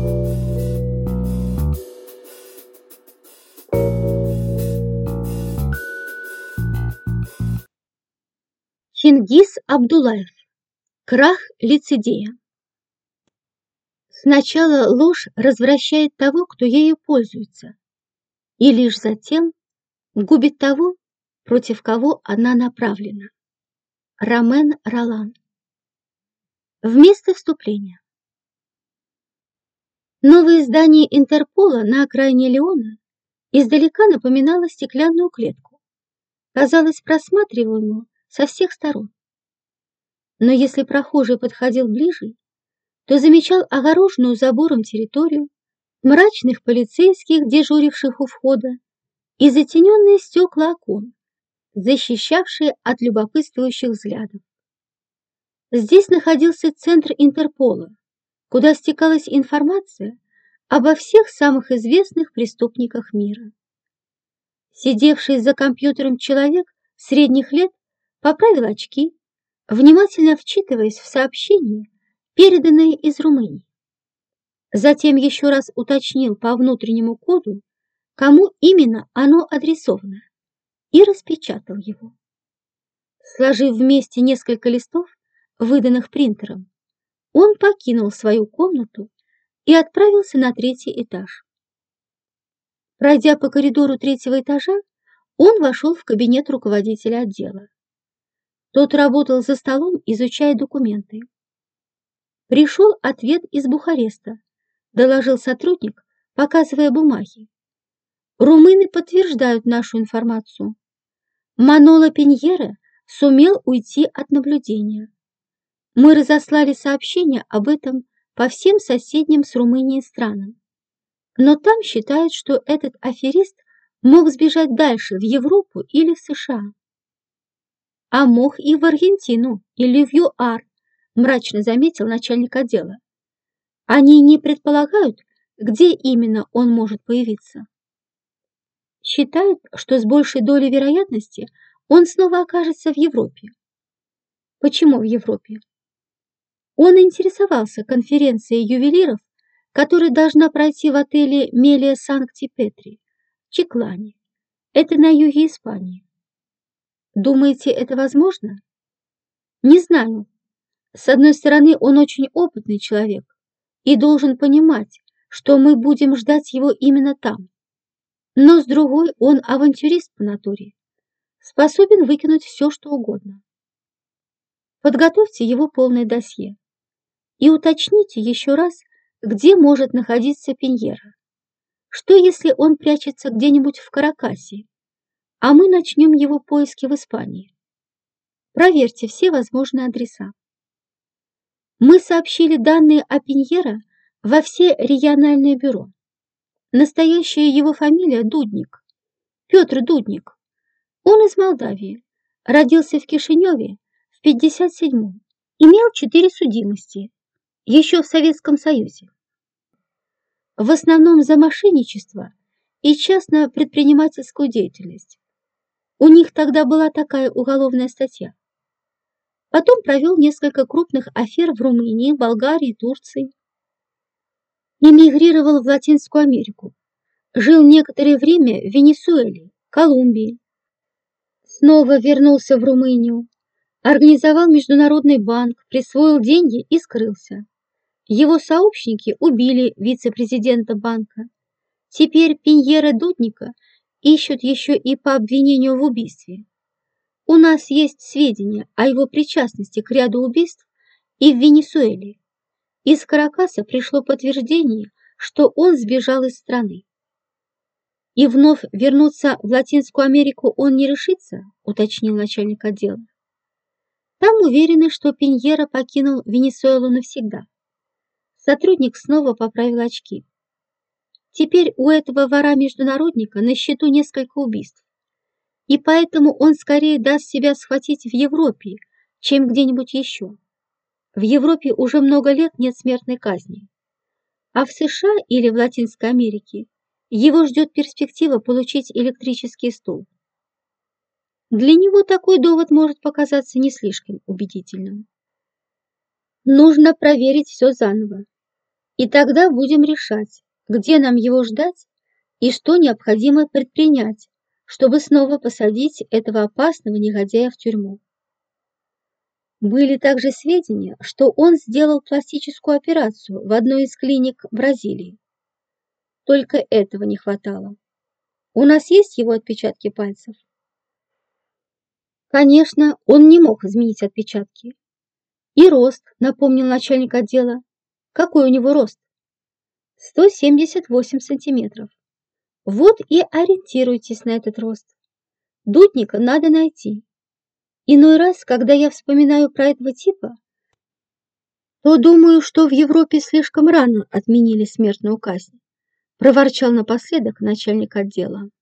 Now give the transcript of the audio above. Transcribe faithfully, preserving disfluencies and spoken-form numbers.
Чингис Абдуллаев. Крах лицедея. Сначала ложь развращает того, кто ею пользуется, и лишь затем губит того, против кого она направлена. Ромен Ролан. Вместо вступления. Новое здание Интерпола на окраине Лиона издалека напоминало стеклянную клетку, казалось просматриваемую со всех сторон. Но если прохожий подходил ближе, то замечал огороженную забором территорию, мрачных полицейских, дежуривших у входа, и затененные стекла окон, защищавшие от любопытствующих взглядов. Здесь находился центр Интерпола, куда стекалась информация обо всех самых известных преступниках мира. Сидевший за компьютером человек средних лет поправил очки, внимательно вчитываясь в сообщения, переданные из Румынии. Затем еще раз уточнил по внутреннему коду, кому именно оно адресовано, и распечатал его. Сложив вместе несколько листов, выданных принтером, он покинул свою комнату и отправился на третий этаж. Пройдя по коридору третьего этажа, он вошел в кабинет руководителя отдела. Тот работал за столом, изучая документы. Пришел ответ из Бухареста, доложил сотрудник, показывая бумаги. Румыны подтверждают нашу информацию. Маноло Пиньера сумел уйти от наблюдения. Мы разослали сообщение об этом по всем соседним с Румынией странам. Но там считают, что этот аферист мог сбежать дальше, в Европу или в США. А мог и в Аргентину, или в ЮАР, мрачно заметил начальник отдела. Они не предполагают, где именно он может появиться. Считают, что с большей долей вероятности он снова окажется в Европе. Почему в Европе? Он интересовался конференцией ювелиров, которая должна пройти в отеле Мелия Санкти-Петри, Чеклане. Это на юге Испании. Думаете, это возможно? Не знаю. С одной стороны, он очень опытный человек и должен понимать, что мы будем ждать его именно там. Но с другой, он авантюрист по натуре, способен выкинуть все, что угодно. Подготовьте его полное досье и уточните еще раз, где может находиться Пиньера. Что, если он прячется где-нибудь в Каракасе, а мы начнем его поиски в Испании? Проверьте все возможные адреса. Мы сообщили данные о Пиньера во все региональные бюро. Настоящая его фамилия Дудник, Петр Дудник. Он из Молдавии, родился в Кишиневе в пятьдесят седьмом, имел четыре судимости, еще в Советском Союзе. В основном за мошенничество и частно-предпринимательскую деятельность. У них тогда была такая уголовная статья. Потом провел несколько крупных афер в Румынии, Болгарии, Турции. Эмигрировал в Латинскую Америку. Жил некоторое время в Венесуэле, Колумбии. Снова вернулся в Румынию. Организовал международный банк, присвоил деньги и скрылся. Его сообщники убили вице-президента банка. Теперь Пиньера Дудника ищут еще и по обвинению в убийстве. У нас есть сведения о его причастности к ряду убийств и в Венесуэле. Из Каракаса пришло подтверждение, что он сбежал из страны. И вновь вернуться в Латинскую Америку он не решится, уточнил начальник отдела. Там уверены, что Пиньера покинул Венесуэлу навсегда. Сотрудник снова поправил очки. Теперь у этого вора-международника на счету несколько убийств. И поэтому он скорее даст себя схватить в Европе, чем где-нибудь еще. В Европе уже много лет нет смертной казни. А в США или в Латинской Америке его ждет перспектива получить электрический стул. Для него такой довод может показаться не слишком убедительным. Нужно проверить все заново. И тогда будем решать, где нам его ждать и что необходимо предпринять, чтобы снова посадить этого опасного негодяя в тюрьму. Были также сведения, что он сделал пластическую операцию в одной из клиник Бразилии. Только этого не хватало. У нас есть его отпечатки пальцев? Конечно, он не мог изменить отпечатки. И рост, напомнил начальник отдела. Какой у него рост? сто семьдесят восемь сантиметров. Вот и ориентируйтесь на этот рост. Дудника надо найти. Иной раз, когда я вспоминаю про этого типа, то думаю, что в Европе слишком рано отменили смертную казнь, проворчал напоследок начальник отдела.